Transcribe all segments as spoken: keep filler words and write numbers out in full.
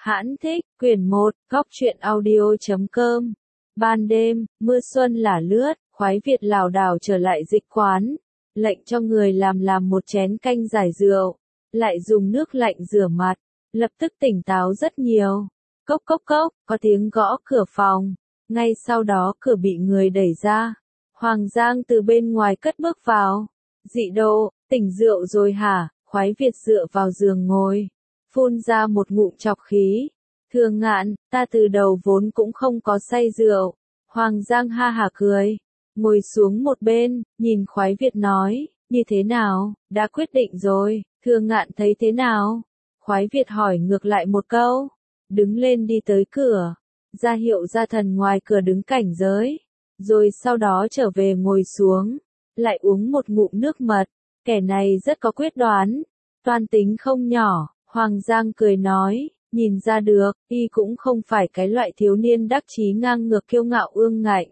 Hãn thích, quyển một, góc truyện audio.com. Ban đêm, mưa xuân lả lướt, khoái Việt lảo đảo trở lại dịch quán, lệnh cho người làm làm một chén canh giải rượu, lại dùng nước lạnh rửa mặt, lập tức tỉnh táo rất nhiều. Cốc cốc cốc, có tiếng gõ cửa phòng, ngay sau đó cửa bị người đẩy ra. Hoàng Giang từ bên ngoài cất bước vào. Dị Độ, tỉnh rượu rồi hả? Khoái Việt dựa vào giường ngồi, phun ra một ngụm trọc khí. Thường Ngạn, ta từ đầu vốn cũng không có say rượu. Hoàng Giang ha hả cười, ngồi xuống một bên, nhìn Khoái Việt nói, như thế nào, đã quyết định rồi, Thường Ngạn thấy thế nào? Khoái Việt hỏi ngược lại một câu, đứng lên đi tới cửa, ra hiệu gia thần ngoài cửa đứng cảnh giới, rồi sau đó trở về ngồi xuống, lại uống một ngụm nước mật, kẻ này rất có quyết đoán, toan tính không nhỏ. Hoàng Giang cười nói, nhìn ra được, y cũng không phải cái loại thiếu niên đắc chí ngang ngược kiêu ngạo ương ngạnh.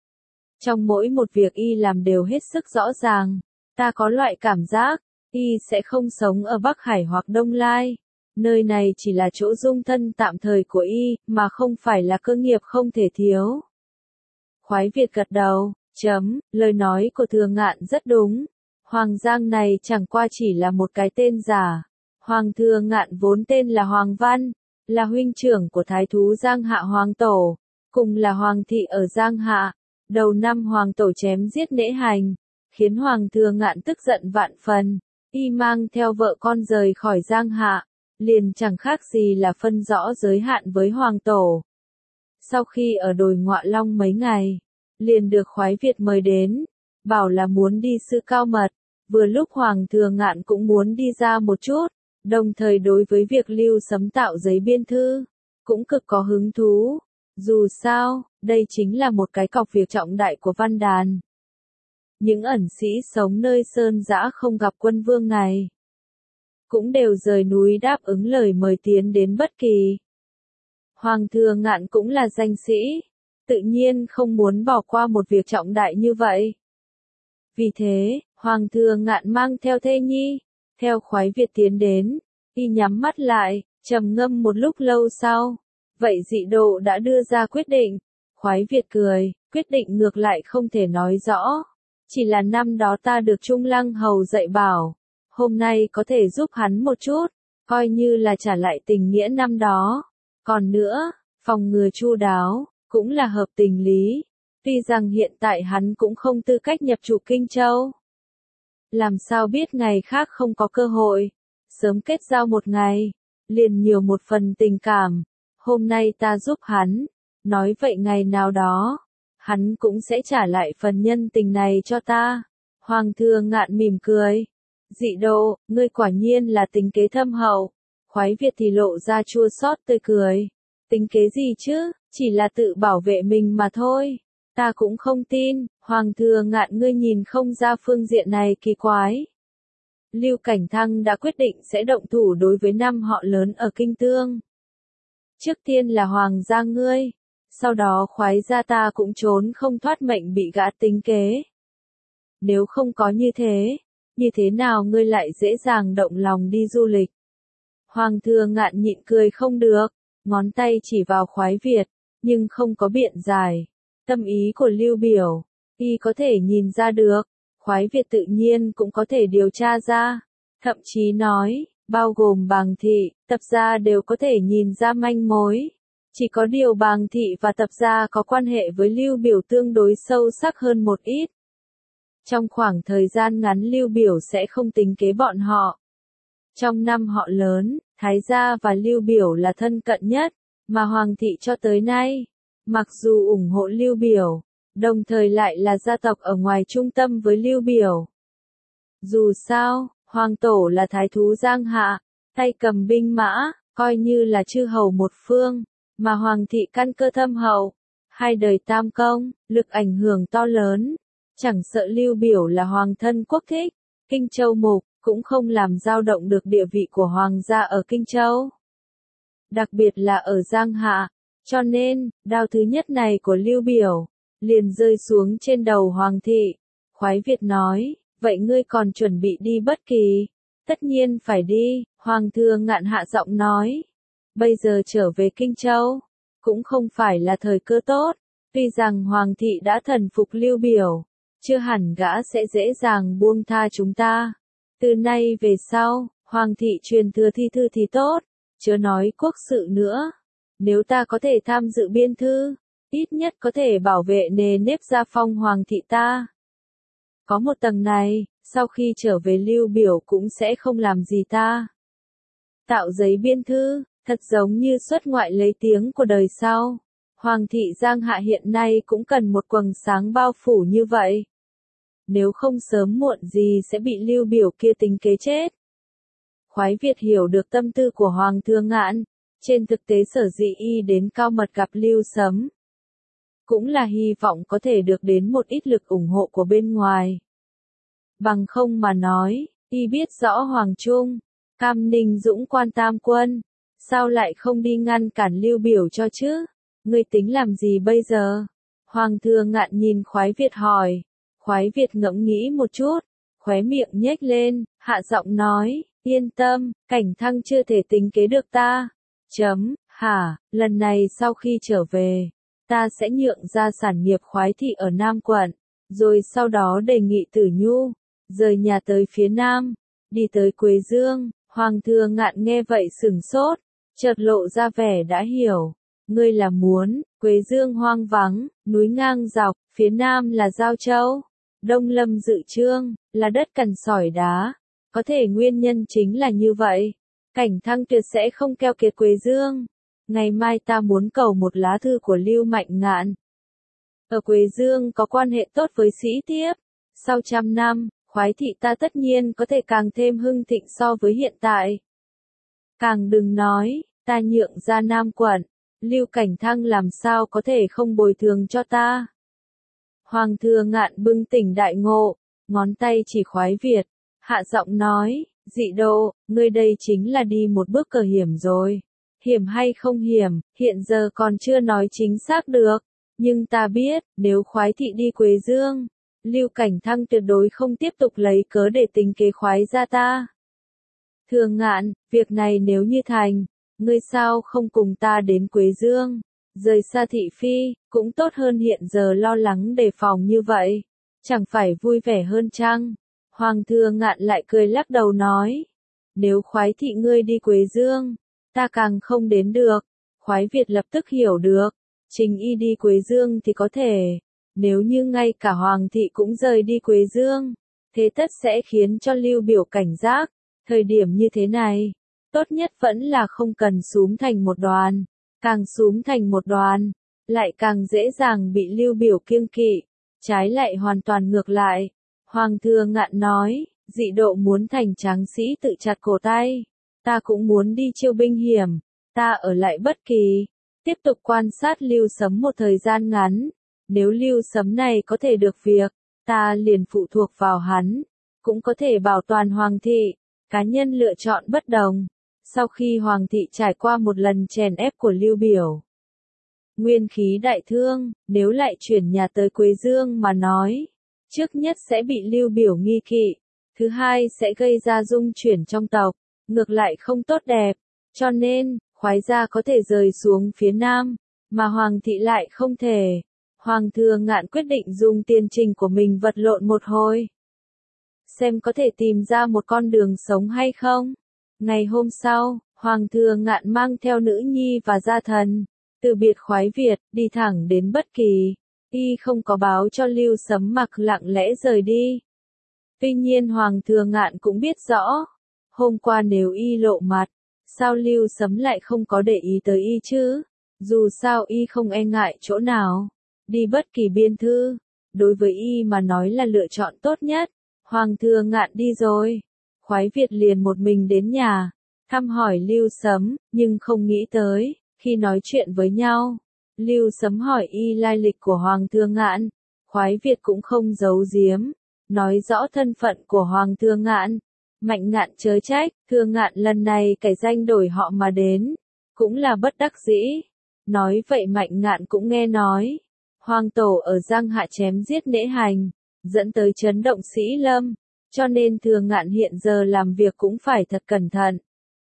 Trong mỗi một việc y làm đều hết sức rõ ràng, ta có loại cảm giác, y sẽ không sống ở Bắc Hải hoặc Đông Lai. Nơi này chỉ là chỗ dung thân tạm thời của y, mà không phải là cơ nghiệp không thể thiếu. Khoái Việt gật đầu, chấm, lời nói của Thường Ngạn rất đúng. Hoàng Giang này chẳng qua chỉ là một cái tên giả. Hoàng Thường Ngạn vốn tên là Hoàng Văn, là huynh trưởng của thái thú Giang Hạ Hoàng Tổ, cùng là hoàng thị ở Giang Hạ. Đầu năm Hoàng Tổ chém giết nễ hành, khiến Hoàng Thường Ngạn tức giận vạn phần, y mang theo vợ con rời khỏi Giang Hạ, liền chẳng khác gì là phân rõ giới hạn với Hoàng Tổ. Sau khi ở đồi Ngọa Long mấy ngày, liền được Khoái Việt mời đến, bảo là muốn đi sự cao mật, vừa lúc Hoàng Thường Ngạn cũng muốn đi ra một chút. Đồng thời đối với việc Lưu Sấm tạo giấy biên thư, cũng cực có hứng thú. Dù sao, đây chính là một cái cọc việc trọng đại của văn đàn. Những ẩn sĩ sống nơi sơn dã không gặp quân vương này, cũng đều rời núi đáp ứng lời mời tiến đến bất kỳ. Hoàng Thường Ngạn cũng là danh sĩ, tự nhiên không muốn bỏ qua một việc trọng đại như vậy. Vì thế, Hoàng Thường Ngạn mang theo thê nhi, theo Khoái Việt tiến đến, y nhắm mắt lại, trầm ngâm một lúc lâu sau. Vậy Dị Độ đã đưa ra quyết định. Khoái Việt cười, quyết định ngược lại không thể nói rõ. Chỉ là năm đó ta được Trung Lăng Hầu dạy bảo, hôm nay có thể giúp hắn một chút, coi như là trả lại tình nghĩa năm đó. Còn nữa, phòng ngừa chu đáo, cũng là hợp tình lý. Tuy rằng hiện tại hắn cũng không tư cách nhập chủ Kinh Châu. Làm sao biết ngày khác không có cơ hội, sớm kết giao một ngày, liền nhiều một phần tình cảm. Hôm nay ta giúp hắn, nói vậy ngày nào đó, hắn cũng sẽ trả lại phần nhân tình này cho ta. Hoàng Thường Ngạn mỉm cười. Dị Độ, ngươi quả nhiên là tính kế thâm hậu. Khoái Việt thì lộ ra chua xót tươi cười. Tính kế gì chứ, chỉ là tự bảo vệ mình mà thôi. Ta cũng không tin, Hoàng Thường Ngạn ngươi nhìn không ra phương diện này kỳ quái. Lưu Cảnh Thăng đã quyết định sẽ động thủ đối với năm họ lớn ở Kinh Tương. Trước tiên là Hoàng gia ngươi, sau đó Khoái gia ta cũng trốn không thoát mệnh bị gã tính kế. Nếu không có như thế, như thế nào ngươi lại dễ dàng động lòng đi du lịch? Hoàng Thường Ngạn nhịn cười không được, ngón tay chỉ vào Khoái Việt, nhưng không có biện giải. Tâm ý của Lưu Biểu, y có thể nhìn ra được, Khoái Việt tự nhiên cũng có thể điều tra ra, thậm chí nói, bao gồm Bàng Thị, Tập Gia đều có thể nhìn ra manh mối. Chỉ có điều Bàng Thị và Tập Gia có quan hệ với Lưu Biểu tương đối sâu sắc hơn một ít. Trong khoảng thời gian ngắn Lưu Biểu sẽ không tính kế bọn họ. Trong năm họ lớn, Thái Gia và Lưu Biểu là thân cận nhất, mà Hoàng Thị cho tới nay, mặc dù ủng hộ Lưu Biểu, đồng thời lại là gia tộc ở ngoài trung tâm với Lưu Biểu. Dù sao, Hoàng Tổ là thái thú Giang Hạ, tay cầm binh mã, coi như là chư hầu một phương, mà Hoàng Thị căn cơ thâm hậu, hai đời tam công, lực ảnh hưởng to lớn, chẳng sợ Lưu Biểu là hoàng thân quốc thích, Kinh Châu mục, cũng không làm dao động được địa vị của Hoàng gia ở Kinh Châu. Đặc biệt là ở Giang Hạ. Cho nên, đao thứ nhất này của Lưu Biểu, liền rơi xuống trên đầu Hoàng Thị. Khoái Việt nói, vậy ngươi còn chuẩn bị đi bất kỳ? Tất nhiên phải đi, Hoàng Thường Ngạn hạ giọng nói. bây giờ trở về Kinh Châu, cũng không phải là thời cơ tốt, tuy rằng Hoàng thị đã thần phục Lưu Biểu, chưa hẳn gã sẽ dễ dàng buông tha chúng ta. Từ nay về sau, Hoàng thị truyền thừa thi thư thì tốt, chớ nói quốc sự nữa. Nếu ta có thể tham dự biên thư, ít nhất có thể bảo vệ nề nếp gia phong Hoàng thị ta. Có một tầng này, sau khi trở về Lưu Biểu cũng sẽ không làm gì ta. Tạo giấy biên thư, thật giống như xuất ngoại lấy tiếng của đời sau. Hoàng thị Giang Hạ hiện nay cũng cần một quầng sáng bao phủ như vậy. Nếu không sớm muộn gì sẽ bị Lưu Biểu kia tính kế chết. Khoái Việt hiểu được tâm tư của Hoàng Thương Ngạn, trên thực tế sở dĩ y đến Cao Mật gặp Lưu Sấm, cũng là hy vọng có thể được đến một ít lực ủng hộ của bên ngoài. Bằng không mà nói, y biết rõ Hoàng Trung, Cam Ninh Dũng quan tam quân, sao lại không đi ngăn cản Lưu Biểu cho chứ? Ngươi tính làm gì bây giờ? Hoàng Thương Ngạn nhìn Khoái Việt hỏi. Khoái Việt ngẫm nghĩ một chút, khóe miệng nhếch lên, hạ giọng nói, yên tâm, Cảnh Thăng chưa thể tính kế được ta. Chấm, hả, lần này sau khi trở về, ta sẽ nhượng ra sản nghiệp Khoái thị ở Nam quận, rồi sau đó đề nghị Tử Nhu, rời nhà tới phía Nam, đi tới Quế Dương. Hoàng Thương Ngạn nghe vậy sửng sốt, chợt lộ ra vẻ đã hiểu. Ngươi là muốn, Quế Dương hoang vắng, núi ngang dọc, phía Nam là Giao Châu, Đông Lâm Dự Trương, là đất cằn sỏi đá. Có thể nguyên nhân chính là như vậy. Cảnh Thăng tuyệt sẽ không keo kiệt Quế Dương. Ngày mai ta muốn cầu một lá thư của Lưu Mạnh Ngạn. Ở Quế Dương có quan hệ tốt với sĩ thiếp. Sau trăm năm, Khoái thị ta tất nhiên có thể càng thêm hưng thịnh so với hiện tại. Càng đừng nói, ta nhượng ra Nam quận, Lưu Cảnh Thăng làm sao có thể không bồi thường cho ta. Hoàng Thương Ngạn bừng tỉnh đại ngộ, ngón tay chỉ Khoái Việt, hạ giọng nói, dị độ, ngươi đây chính là đi một bước cờ hiểm rồi. Hiểm hay không hiểm, hiện giờ còn chưa nói chính xác được, nhưng ta biết, nếu Khoái thị đi Quế Dương, Lưu Cảnh Thăng tuyệt đối không tiếp tục lấy cớ để tính kế Khoái gia ta. Thương Ngạn, việc này nếu như thành, ngươi sao không cùng ta đến Quế Dương, rời xa thị phi, cũng tốt hơn hiện giờ lo lắng đề phòng như vậy, chẳng phải vui vẻ hơn chăng? Hoàng Thương Ngạn lại cười lắc đầu nói, nếu Khoái thị ngươi đi Quế Dương, ta càng không đến được. Khoái Việt lập tức hiểu được, Trình y đi Quế Dương thì có thể, nếu như ngay cả Hoàng thị cũng rời đi Quế Dương, thế tất sẽ khiến cho Lưu Biểu cảnh giác. Thời điểm như thế này, tốt nhất vẫn là không cần xúm thành một đoàn, càng xúm thành một đoàn, lại càng dễ dàng bị Lưu Biểu kiêng kỵ, trái lại hoàn toàn ngược lại. Hoàng Thương Ngạn nói, dị độ muốn thành tráng sĩ tự chặt cổ tay, ta cũng muốn đi chiêu binh hiểm, ta ở lại Bất Kỳ, tiếp tục quan sát Lưu Sấm một thời gian ngắn, nếu Lưu Sấm này có thể được việc, ta liền phụ thuộc vào hắn, cũng có thể bảo toàn Hoàng thị. Cá nhân lựa chọn bất đồng. Sau khi Hoàng thị trải qua một lần chèn ép của Lưu Biểu, nguyên khí đại thương, nếu lại chuyển nhà tới Quế Dương mà nói, trước nhất sẽ bị Lưu Biểu nghi kỵ, thứ hai sẽ gây ra dung chuyển trong tộc, ngược lại không tốt đẹp, cho nên, Khoái gia có thể rời xuống phía Nam, mà Hoàng thị lại không thể. Hoàng Thương Ngạn quyết định dùng tiền trình của mình vật lộn một hồi, xem có thể tìm ra một con đường sống hay không. Ngày hôm sau, Hoàng Thương Ngạn mang theo nữ nhi và gia thần, từ biệt Khoái Việt, đi thẳng đến Bất Kỳ. Y không có báo cho Lưu Sấm mặc lặng lẽ rời đi. Tuy nhiên Hoàng Thương Ngạn cũng biết rõ, hôm qua nếu y lộ mặt, sao Lưu Sấm lại không có để ý tới y chứ? Dù sao y không e ngại chỗ nào, đi Bất Kỳ biên thư, đối với y mà nói là lựa chọn tốt nhất. Hoàng Thương Ngạn đi rồi, Khoái Việt liền một mình đến nhà, thăm hỏi Lưu Sấm, nhưng không nghĩ tới, khi nói chuyện với nhau, Lưu Sấm hỏi y lai lịch của Hoàng Thương Ngạn, Khoái Việt cũng không giấu giếm, nói rõ thân phận của Hoàng Thương Ngạn. Mạnh Ngạn chớ trách, Thương Ngạn lần này cải danh đổi họ mà đến, cũng là bất đắc dĩ. Nói vậy Mạnh Ngạn cũng nghe nói, Hoàng tổ ở Giang Hạ chém giết nễ hành, dẫn tới chấn động Sĩ Lâm, cho nên Thương Ngạn hiện giờ làm việc cũng phải thật cẩn thận.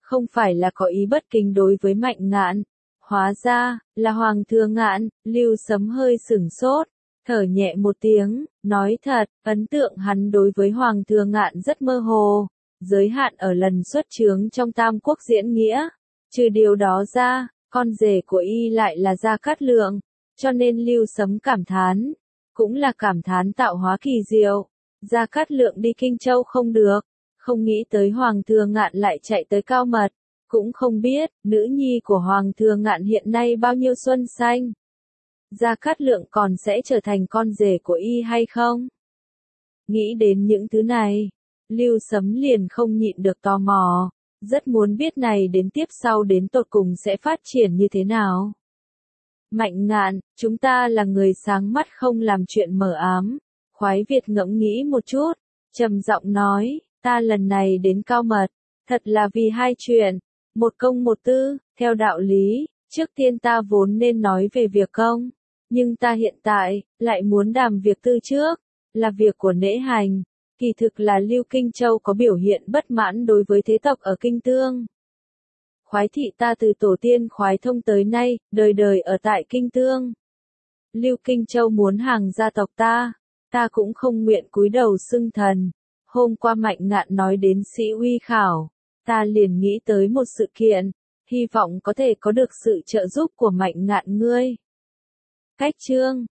không phải là có ý bất kính đối với Mạnh Ngạn. Hóa ra, là Hoàng Thừa Ngạn. Lưu Sấm hơi sửng sốt, thở nhẹ một tiếng, nói thật, ấn tượng hắn đối với Hoàng Thừa Ngạn rất mơ hồ, giới hạn ở lần xuất chướng trong Tam Quốc diễn nghĩa. Trừ điều đó ra, con rể của y lại là Gia Cát Lượng, cho nên Lưu Sấm cảm thán, cũng là cảm thán tạo hóa kỳ diệu. Gia Cát Lượng đi Kinh Châu không được, không nghĩ tới Hoàng Thừa Ngạn lại chạy tới Cao Mật, cũng không biết, nữ nhi của Hoàng Thừa Ngạn hiện nay bao nhiêu xuân xanh. Gia Cát Lượng còn sẽ trở thành con rể của y hay không? Nghĩ đến những thứ này, Lưu Sấm liền không nhịn được tò mò, rất muốn biết này đến tiếp sau đến tột cùng sẽ phát triển như thế nào. Mạnh Ngạn, chúng ta là người sáng mắt không làm chuyện mờ ám. Khoái Việt ngẫm nghĩ một chút, trầm giọng nói, ta lần này đến Cao Mật, thật là vì hai chuyện, một công một tư, theo đạo lý, trước tiên ta vốn nên nói về việc công, nhưng ta hiện tại, lại muốn đàm việc tư trước, là việc của Nễ Hành, kỳ thực là Lưu Kinh Châu có biểu hiện bất mãn đối với thế tộc ở Kinh Tương. Khoái thị ta từ tổ tiên Khoái Thông tới nay, đời đời ở tại Kinh Tương. Lưu Kinh Châu muốn hàng gia tộc ta, ta cũng không nguyện cúi đầu xưng thần. Hôm qua Mạnh Ngạn nói đến sĩ uy khảo, ta liền nghĩ tới một sự kiện, hy vọng có thể có được sự trợ giúp của Mạnh Ngạn ngươi. Cách chương